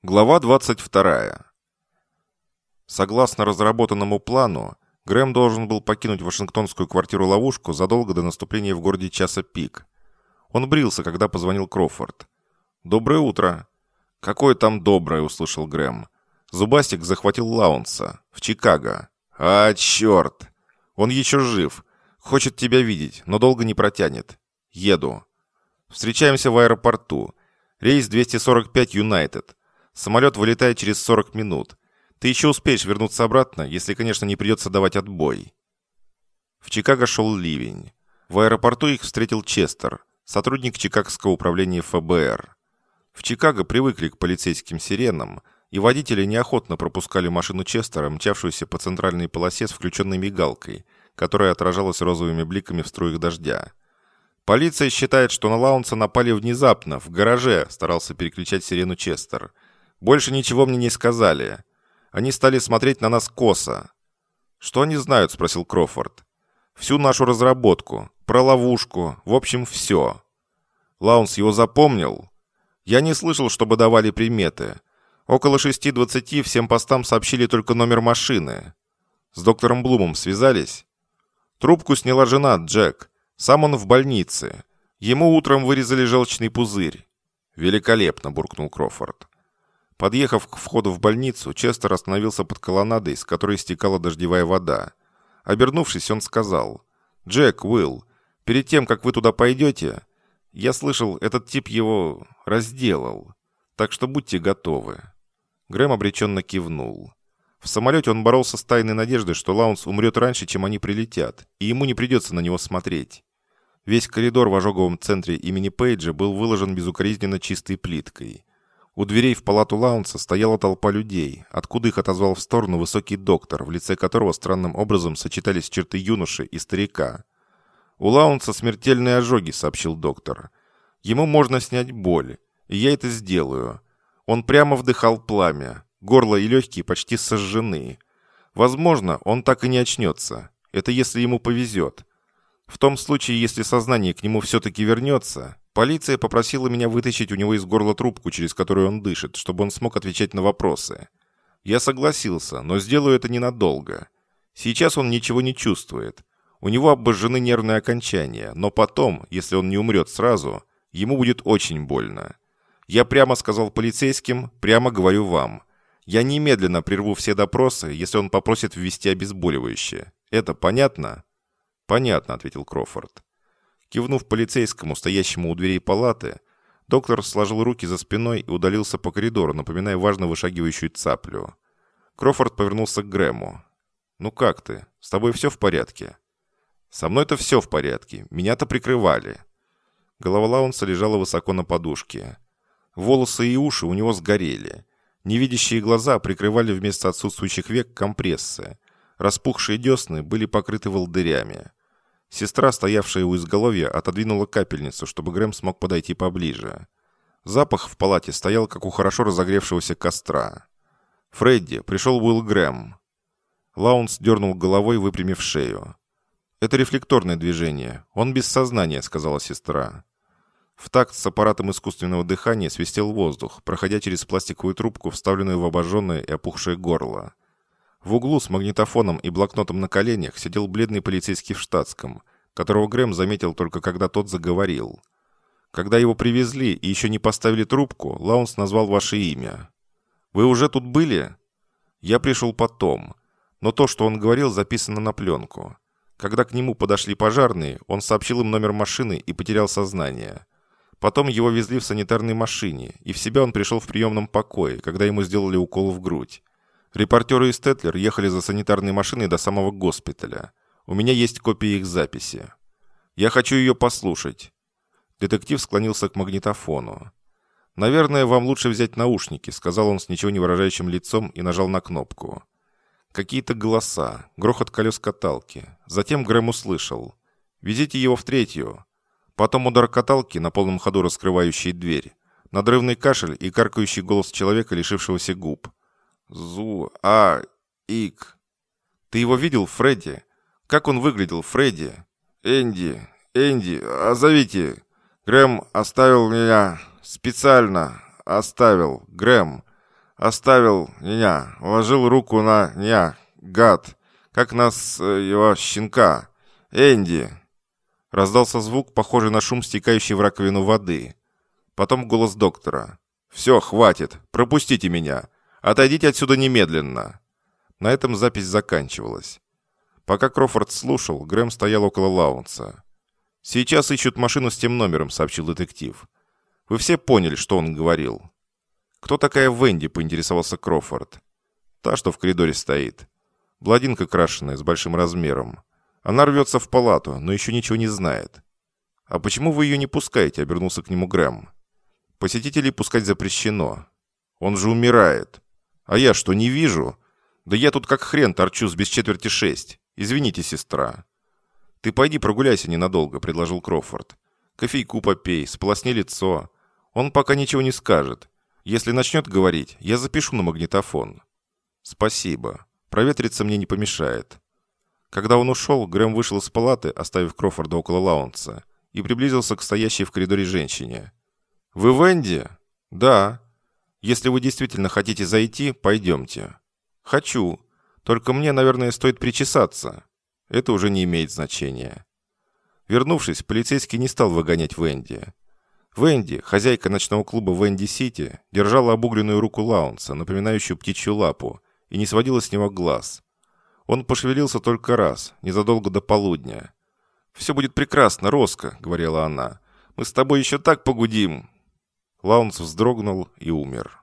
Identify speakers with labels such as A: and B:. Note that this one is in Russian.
A: Глава 22. Согласно разработанному плану, Грэм должен был покинуть вашингтонскую квартиру-ловушку задолго до наступления в городе часа пик. Он брился, когда позвонил Кроуфорд. «Доброе утро». «Какое там доброе?» — услышал Грэм. «Зубастик захватил Лаунса. В Чикаго». «А, черт! Он еще жив. Хочет тебя видеть, но долго не протянет. Еду. Встречаемся в аэропорту. Рейс 245 Юнайтед. Самолет вылетает через 40 минут. Ты еще успеешь вернуться обратно, если, конечно, не придется давать отбой». В Чикаго шел ливень. В аэропорту их встретил Честер, сотрудник Чикагского управления ФБР. В Чикаго привыкли к полицейским сиренам, и водители неохотно пропускали машину Честера, мчавшуюся по центральной полосе с включенной мигалкой, которая отражалась розовыми бликами в струях дождя. «Полиция считает, что на Лаунса напали внезапно, в гараже», — старался переключать сирену Честер. «Больше ничего мне не сказали. Они стали смотреть на нас косо». «Что они знают?» — спросил Кроуфорд. «Всю нашу разработку, про ловушку, в общем, все». «Лаунс его запомнил?» «Я не слышал, чтобы давали приметы. Около 6:20 всем постам сообщили только номер машины». «С доктором Блумом связались?» «Трубку сняла жена, Джек. Сам он в больнице. Ему утром вырезали желчный пузырь». «Великолепно», — буркнул Кроуфорд. Подъехав к входу в больницу, Честер остановился под колоннадой, с которой стекала дождевая вода. Обернувшись, он сказал: «Джек, Уилл, перед тем, как вы туда пойдете, я слышал, этот тип его разделал. Так что будьте готовы». Грэм обреченно кивнул. В самолете он боролся с тайной надеждой, что Лаунс умрет раньше, чем они прилетят, и ему не придется на него смотреть. Весь коридор в ожоговом центре имени Пейджа был выложен безукоризненно чистой плиткой. У дверей в палату Лаунса стояла толпа людей, откуда их отозвал в сторону высокий доктор, в лице которого странным образом сочетались черты юноши и старика. «У Лаунса смертельные ожоги», — сообщил доктор. «Ему можно снять боль, и я это сделаю». Он прямо вдыхал пламя, горло и легкие почти сожжены. Возможно, он так и не очнется. Это если ему повезет. В том случае, если сознание к нему все-таки вернется, полиция попросила меня вытащить у него из горла трубку, через которую он дышит, чтобы он смог отвечать на вопросы. Я согласился, но сделаю это ненадолго. Сейчас он ничего не чувствует. У него обожжены нервные окончания, но потом, если он не умрет сразу, ему будет очень больно. Я прямо сказал полицейским, прямо говорю вам. Я немедленно прерву все допросы, если он попросит ввести обезболивающее. Это понятно?» «Понятно», — ответил Кроуфорд. Кивнув полицейскому, стоящему у дверей палаты, доктор сложил руки за спиной и удалился по коридору, напоминая важно вышагивающую цаплю. Кроуфорд повернулся к Грэму. «Ну как ты? С тобой все в порядке?» «Со мной-то все в порядке. Меня-то прикрывали». Голова Лаунса лежала высоко на подушке. Волосы и уши у него сгорели. Невидящие глаза прикрывали вместо отсутствующих век компрессы. Распухшие десны были покрыты волдырями. Сестра, стоявшая у изголовья, отодвинула капельницу, чтобы Грэм смог подойти поближе. Запах в палате стоял, как у хорошо разогревшегося костра. «Фредди, пришел Уилл Грэм». Лаунс дернул головой, выпрямив шею. «Это рефлекторное движение. Он без сознания», — сказала сестра. В такт с аппаратом искусственного дыхания свистел воздух, проходя через пластиковую трубку, вставленную в обожженное и опухшее горло. В углу с магнитофоном и блокнотом на коленях сидел бледный полицейский в штатском, которого Грэм заметил только когда тот заговорил. «Когда его привезли и еще не поставили трубку, Лаунс назвал ваше имя. Вы уже тут были?» «Я пришел потом. Но то, что он говорил, записано на пленку. Когда к нему подошли пожарные, он сообщил им номер машины и потерял сознание. Потом его везли в санитарной машине, и в себя он пришел в приемном покое, когда ему сделали укол в грудь. Репортеры из Тетлер ехали за санитарной машиной до самого госпиталя. У меня есть копия их записи. Я хочу ее послушать». Детектив склонился к магнитофону. «Наверное, вам лучше взять наушники», — сказал он с ничего не выражающим лицом и нажал на кнопку. Какие-то голоса, грохот колес каталки. Затем Грэм услышал: «Везите его в 3-ю». Потом удар каталки, на полном ходу раскрывающей дверь. Надрывный кашель и каркающий голос человека, лишившегося губ. «Ик». «Ты его видел, Фредди? Как он выглядел, Фредди?» «Энди, зовите. Грэм оставил меня. Специально оставил. Грэм. Оставил меня, положил руку на меня, гад, как нас, его щенка. Энди!» Раздался звук, похожий на шум стекающей в раковину воды. Потом голос доктора. «Все, хватит, пропустите меня. Отойдите отсюда немедленно». На этом запись заканчивалась. Пока Кроуфорд слушал, Грэм стоял около Лаунса. «Сейчас ищут машину с тем номером», — сообщил детектив. «Вы все поняли, что он говорил». «Кто такая Венди?» — поинтересовался Кроуфорд. «Та, что в коридоре стоит. Блондинка крашеная, с большим размером. Она рвется в палату, но еще ничего не знает». «А почему вы ее не пускаете?» — обернулся к нему Грэм. «Посетителей пускать запрещено. Он же умирает. А я что, не вижу? Да я тут как хрен торчусь без 5:45. Извините, сестра». «Ты пойди прогуляйся ненадолго», — предложил Кроуфорд. «Кофейку попей, сполосни лицо. Он пока ничего не скажет. Если начнет говорить, я запишу на магнитофон». «Спасибо. Проветриться мне не помешает». Когда он ушел, Грэм вышел из палаты, оставив Кроуфорда около Лаунса, и приблизился к стоящей в коридоре женщине. «Вы Венди?» «Да. Если вы действительно хотите зайти, пойдемте». «Хочу. Только мне, наверное, стоит причесаться». Это уже не имеет значения. Вернувшись, полицейский не стал выгонять Венди. Венди, хозяйка ночного клуба Венди-Сити, держала обугленную руку Лаунса, напоминающую птичью лапу, и не сводила с него глаз. Он пошевелился только раз, незадолго до полудня. «Все будет прекрасно, Роско», — говорила она. «Мы с тобой еще так погудим». Лаунс вздрогнул и умер.